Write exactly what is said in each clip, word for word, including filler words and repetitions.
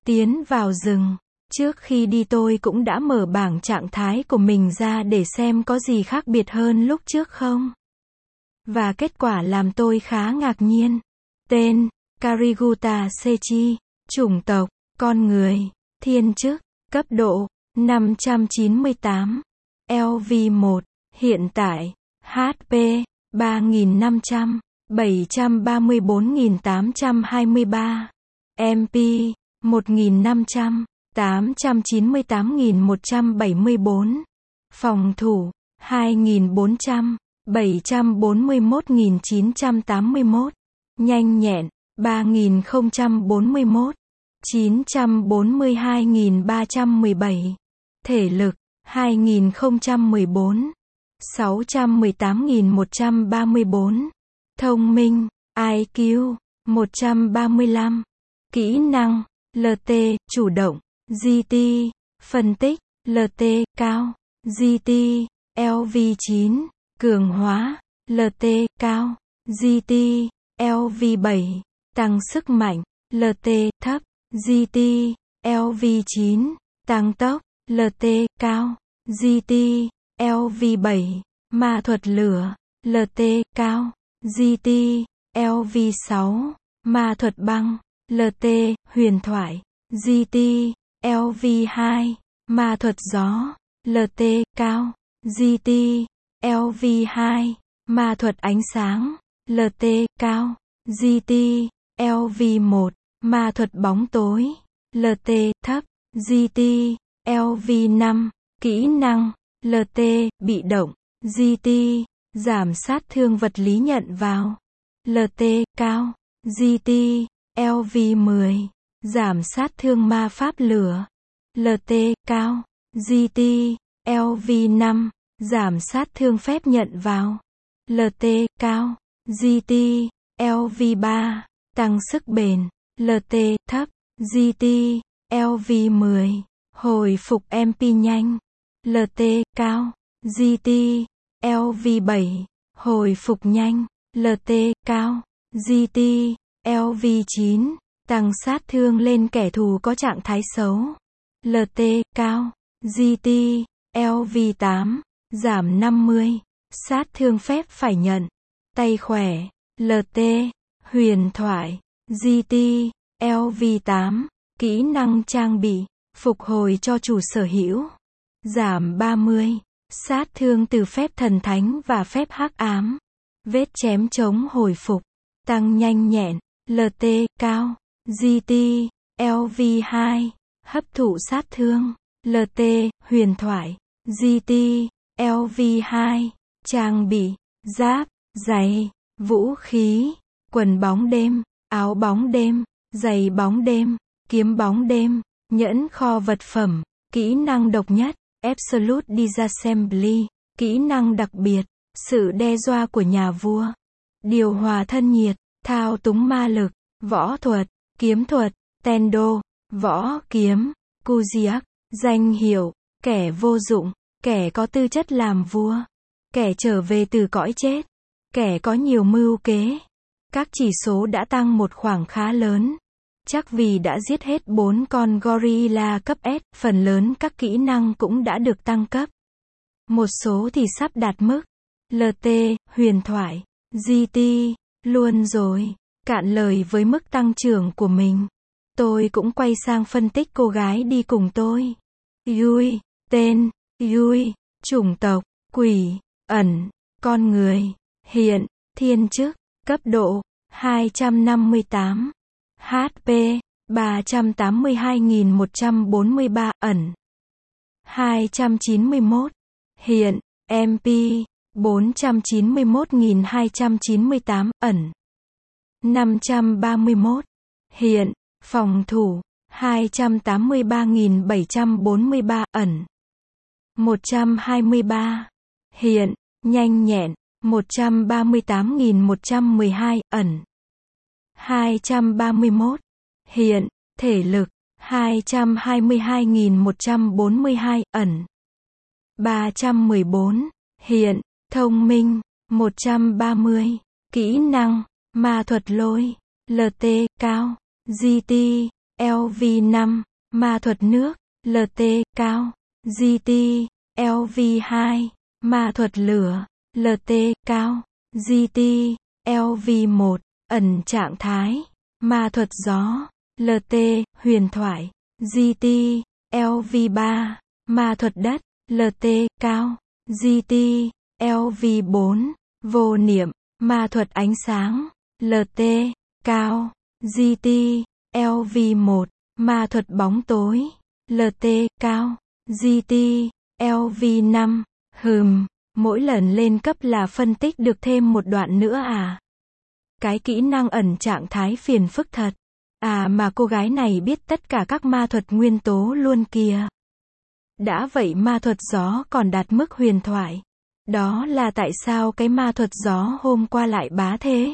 Tiến vào rừng. Trước khi đi tôi cũng đã mở bảng trạng thái của mình ra để xem có gì khác biệt hơn lúc trước không. Và kết quả làm tôi khá ngạc nhiên. Tên, Kariguta Seichi. Chủng tộc, con người. Thiên chức, cấp độ, năm trăm chín mươi tám. L V một. Hiện tại, H P, ba nghìn năm trăm, bảy trăm ba mươi bốn nghìn tám trăm hai mươi ba. M P, một nghìn năm trăm, tám trăm chín mươi tám nghìn một trăm bảy mươi bốn. Phòng thủ, hai nghìn bốn trăm, bảy trăm bốn mươi mốt nghìn chín trăm tám mươi mốt. Nhanh nhẹn, ba nghìn không trăm bốn mươi mốt, chín trăm bốn mươi hai nghìn ba trăm mười bảy. Thể lực, hai nghìn không trăm mười bốn, sáu trăm mười tám nghìn một trăm ba mươi bốn. Thông minh, I Q, một trăm ba mươi lăm. Kỹ năng, L T, chủ động, G T, phân tích, L T, cao, G T, L V chín, cường hóa, L T, cao, G T, L V bảy, tăng sức mạnh, L T, thấp, G T, L V chín, tăng tốc, L T, cao, G T, L V bảy, ma thuật lửa, L T, cao, G T, L V sáu, ma thuật băng, L T, huyền thoại, G T, L V hai, ma thuật gió, L T, cao, G T, L V hai, ma thuật ánh sáng, L T, cao, G T, L V một, ma thuật bóng tối, L T, thấp, G T, L V năm, kỹ năng, L T, bị động, G T, giảm sát thương vật lý nhận vào, L T, cao, G T, L V mười, giảm sát thương ma pháp lửa, L T, cao, G T, L V năm, giảm sát thương phép nhận vào, L T, cao, G T, L V ba, tăng sức bền, L T, thấp, G T, L V mười, hồi phục M P nhanh, L T, cao, G T, L V bảy, hồi phục nhanh, L T, cao, G T, L V chín, tăng sát thương lên kẻ thù có trạng thái xấu, L T, cao, G T, L V tám, giảm năm mươi, sát thương phép phải nhận, tay khỏe, L T, huyền thoại, G T, L V tám, kỹ năng trang bị, phục hồi cho chủ sở hữu, giảm ba mươi, sát thương từ phép thần thánh và phép hắc ám, vết chém chống hồi phục, tăng nhanh nhẹn, L T, cao, G T, L V hai, hấp thụ sát thương, L T, huyền thoại, G T, L V hai, trang bị, giáp, giày, vũ khí, quần bóng đêm, áo bóng đêm, giày bóng đêm, kiếm bóng đêm, nhẫn kho vật phẩm, kỹ năng độc nhất, Absolute Disassembly, kỹ năng đặc biệt, sự đe dọa của nhà vua, điều hòa thân nhiệt, thao túng ma lực, võ thuật, kiếm thuật, Tendo, võ kiếm, Kujiak, danh hiệu, kẻ vô dụng, kẻ có tư chất làm vua, kẻ trở về từ cõi chết, kẻ có nhiều mưu kế. Các chỉ số đã tăng một khoảng khá lớn. Chắc vì đã giết hết bốn con gorilla cấp S, phần lớn các kỹ năng cũng đã được tăng cấp. Một số thì sắp đạt mức. L T, huyền thoại, G T, luôn rồi. Cạn lời với mức tăng trưởng của mình. Tôi cũng quay sang phân tích cô gái đi cùng tôi. Yui, tên, Yui, chủng tộc, quỷ, ẩn, con người, hiện, thiên chức, cấp độ, hai trăm năm mươi tám. H P, ba trăm tám mươi hai nghìn một trăm bốn mươi ba, ẩn, hai trăm chín mươi mốt, hiện, M P, bốn trăm chín mươi mốt nghìn hai trăm chín mươi tám, ẩn, năm trăm ba mươi mốt, hiện, phòng thủ, hai trăm tám mươi ba nghìn bảy trăm bốn mươi ba, ẩn, một trăm hai mươi ba, hiện, nhanh nhẹn, một trăm ba mươi tám nghìn một trăm mười hai, ẩn, hai trăm ba mươi mốt, hiện, thể lực, hai trăm hai mươi hai nghìn một trăm bốn mươi hai, ẩn, ba trăm mười bốn, hiện, thông minh, một trăm ba mươi, kỹ năng, ma thuật lôi, L T, cao, G T, L V năm, ma thuật nước, L T, cao, G T, L V hai, ma thuật lửa, L T, cao, G T, L V một, ẩn trạng thái, ma thuật gió, L T, huyền thoại, G T, L V ba, ma thuật đất, L T, cao, G T, L V bốn, vô niệm, ma thuật ánh sáng, L T, cao, G T, L V một, ma thuật bóng tối, L T, cao, G T, L V năm, hừm, mỗi lần lên cấp là phân tích được thêm một đoạn nữa à? Cái kỹ năng ẩn trạng thái phiền phức thật. À mà cô gái này biết tất cả các ma thuật nguyên tố luôn kìa. Đã vậy ma thuật gió còn đạt mức huyền thoại. Đó là tại sao cái ma thuật gió hôm qua lại bá thế?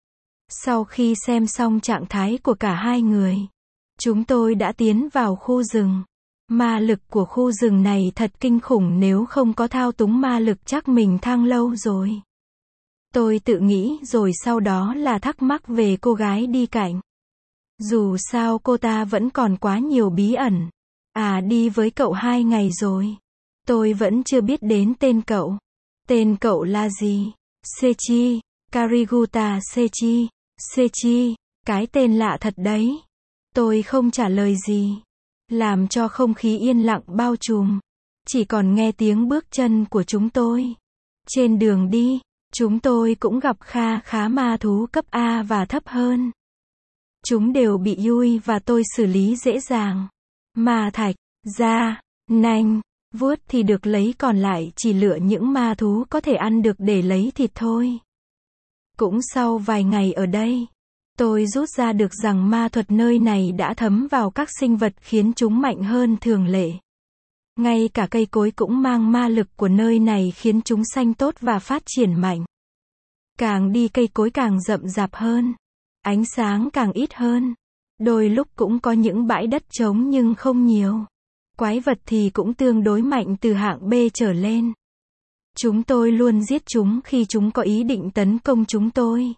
Sau khi xem xong trạng thái của cả hai người, chúng tôi đã tiến vào khu rừng. Ma lực của khu rừng này thật kinh khủng, nếu không có thao túng ma lực chắc mình thăng lâu rồi. Tôi tự nghĩ rồi sau đó là thắc mắc về cô gái đi cạnh. Dù sao cô ta vẫn còn quá nhiều bí ẩn. À đi với cậu hai ngày rồi. Tôi vẫn chưa biết đến tên cậu. Tên cậu là gì? Sechi, Kariguta Sechi, Sechi, cái tên lạ thật đấy. Tôi không trả lời gì. Làm cho không khí yên lặng bao trùm. Chỉ còn nghe tiếng bước chân của chúng tôi. Trên đường đi, chúng tôi cũng gặp kha khá ma thú cấp A và thấp hơn. Chúng đều bị Yui và tôi xử lý dễ dàng. Ma thạch, da, nanh, vuốt thì được lấy, còn lại chỉ lựa những ma thú có thể ăn được để lấy thịt thôi. Cũng sau vài ngày ở đây, tôi rút ra được rằng ma thuật nơi này đã thấm vào các sinh vật khiến chúng mạnh hơn thường lệ. Ngay cả cây cối cũng mang ma lực của nơi này khiến chúng xanh tốt và phát triển mạnh. Càng đi cây cối càng rậm rạp hơn. Ánh sáng càng ít hơn. Đôi lúc cũng có những bãi đất trống nhưng không nhiều. Quái vật thì cũng tương đối mạnh từ hạng B trở lên. Chúng tôi luôn giết chúng khi chúng có ý định tấn công chúng tôi.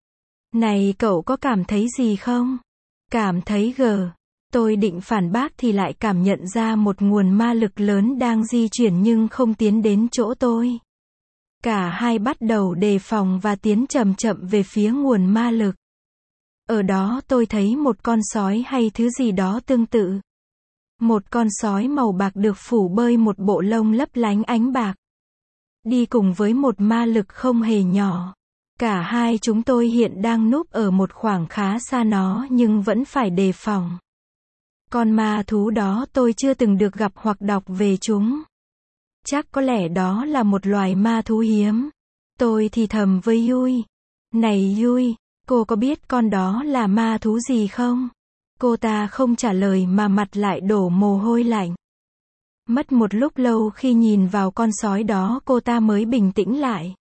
Này cậu có cảm thấy gì không? Cảm thấy gờ. Tôi định phản bác thì lại cảm nhận ra một nguồn ma lực lớn đang di chuyển nhưng không tiến đến chỗ tôi. Cả hai bắt đầu đề phòng và tiến chậm chậm về phía nguồn ma lực. Ở đó tôi thấy một con sói hay thứ gì đó tương tự. Một con sói màu bạc được phủ bơi một bộ lông lấp lánh ánh bạc. Đi cùng với một ma lực không hề nhỏ. Cả hai chúng tôi hiện đang núp ở một khoảng khá xa nó nhưng vẫn phải đề phòng. Con ma thú đó tôi chưa từng được gặp hoặc đọc về chúng. Chắc có lẽ đó là một loài ma thú hiếm. Tôi thì thầm với Yui. Này Yui, cô có biết con đó là ma thú gì không? Cô ta không trả lời mà mặt lại đổ mồ hôi lạnh. Mất một lúc lâu khi nhìn vào con sói đó cô ta mới bình tĩnh lại.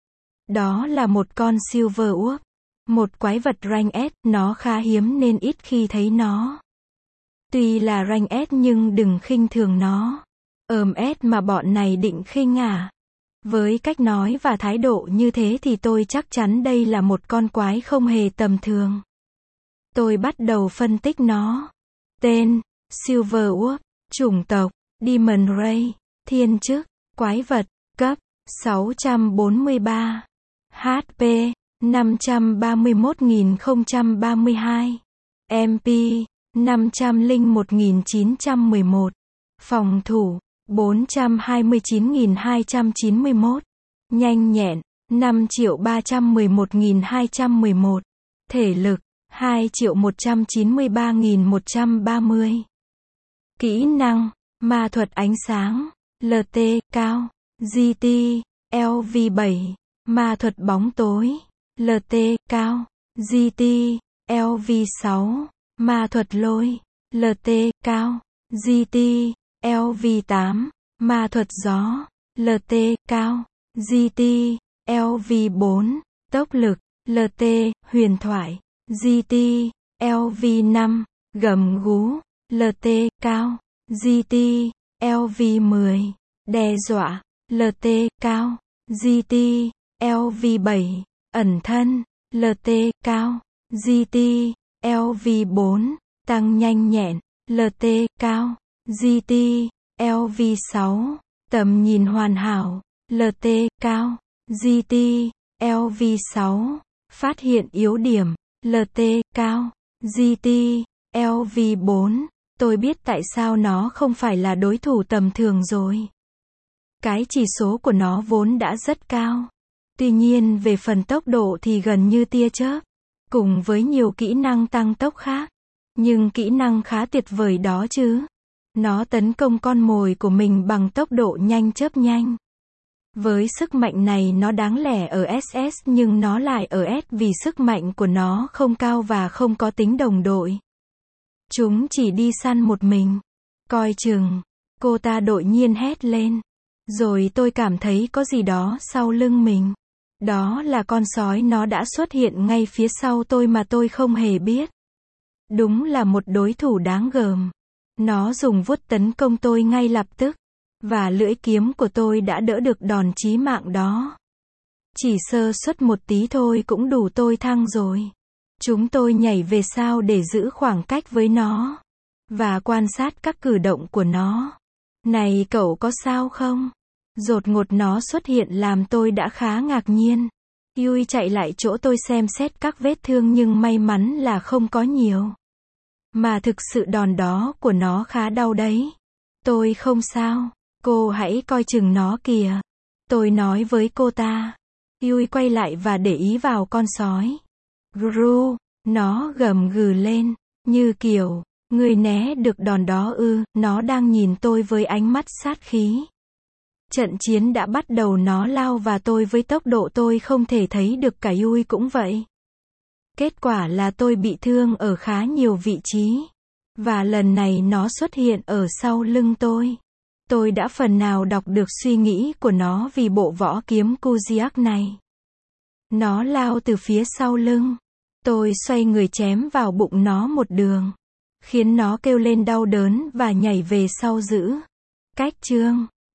Đó là một con Silver Wolf. Một quái vật rank S, nó khá hiếm nên ít khi thấy nó. Tuy là rank S nhưng đừng khinh thường nó. Ờm S mà bọn này định khinh à? Với cách nói và thái độ như thế thì tôi chắc chắn đây là một con quái không hề tầm thường. Tôi bắt đầu phân tích nó. Tên, Silver Wolf, chủng tộc, Demon Ray, thiên chức, quái vật, cấp, sáu trăm bốn mươi ba, hát pê, năm trăm ba mươi mốt nghìn không trăm ba mươi hai, em pê, năm trăm lẻ một nghìn chín trăm mười một, phòng thủ, bốn trăm hai mươi chín nghìn hai trăm chín mươi mốt, nhanh nhẹn, năm triệu ba trăm mười một nghìn hai trăm mười một, thể lực, hai triệu một trăm chín mươi ba nghìn một trăm ba mươi. Kỹ năng, ma thuật ánh sáng, L T, cao, G T, L V bảy, ma thuật bóng tối, L T, cao, G T, L V sáu, ma thuật lôi, L T, cao, G T, L V tám, ma thuật gió, L T, cao, G T, L V bốn, tốc lực, L T, huyền thoại, G T, L V năm, gầm gú, L T, cao, G T, L V mười, đe dọa, L T, cao, G T, L V bảy, ẩn thân, L T, cao, G T, L V bốn, tăng nhanh nhẹn, lờ tê, cao, giê tê, lờ vê sáu, tầm nhìn hoàn hảo, lờ tê, cao, giê tê, lờ vê sáu, phát hiện yếu điểm, lờ tê, cao, giê tê, lờ vê bốn, tôi biết tại sao nó không phải là đối thủ tầm thường rồi. Cái chỉ số của nó vốn đã rất cao. Tuy nhiên về phần tốc độ thì gần như tia chớp, cùng với nhiều kỹ năng tăng tốc khác. Nhưng kỹ năng khá tuyệt vời đó chứ. Nó tấn công con mồi của mình bằng tốc độ nhanh chớp nhanh. Với sức mạnh này nó đáng lẽ ở ét ét nhưng nó lại ở S vì sức mạnh của nó không cao và không có tính đồng đội. Chúng chỉ đi săn một mình. Coi chừng. Cô ta đột nhiên hét lên. Rồi tôi cảm thấy có gì đó sau lưng mình. Đó là con sói, nó đã xuất hiện ngay phía sau tôi mà tôi không hề biết. Đúng là một đối thủ đáng gờm. Nó dùng vuốt tấn công tôi ngay lập tức. Và lưỡi kiếm của tôi đã đỡ được đòn chí mạng đó. Chỉ sơ suất một tí thôi cũng đủ tôi thăng rồi. Chúng tôi nhảy về sau để giữ khoảng cách với nó. Và quan sát các cử động của nó. Này cậu có sao không? Đột ngột nó xuất hiện làm tôi đã khá ngạc nhiên. Yui chạy lại chỗ tôi xem xét các vết thương nhưng may mắn là không có nhiều. Mà thực sự đòn đó của nó khá đau đấy. Tôi không sao. Cô hãy coi chừng nó kìa. Tôi nói với cô ta. Yui quay lại và để ý vào con sói. Gru, nó gầm gừ lên. Như kiểu, người né được đòn đó ư, nó đang nhìn tôi với ánh mắt sát khí. Trận chiến đã bắt đầu, nó lao và tôi với tốc độ tôi không thể thấy được, cả Yui cũng vậy. Kết quả là tôi bị thương ở khá nhiều vị trí. Và lần này nó xuất hiện ở sau lưng tôi. Tôi đã phần nào đọc được suy nghĩ của nó vì bộ võ kiếm Kujiak này. Nó lao từ phía sau lưng. Tôi xoay người chém vào bụng nó một đường. Khiến nó kêu lên đau đớn và nhảy về sau giữ cách. Chương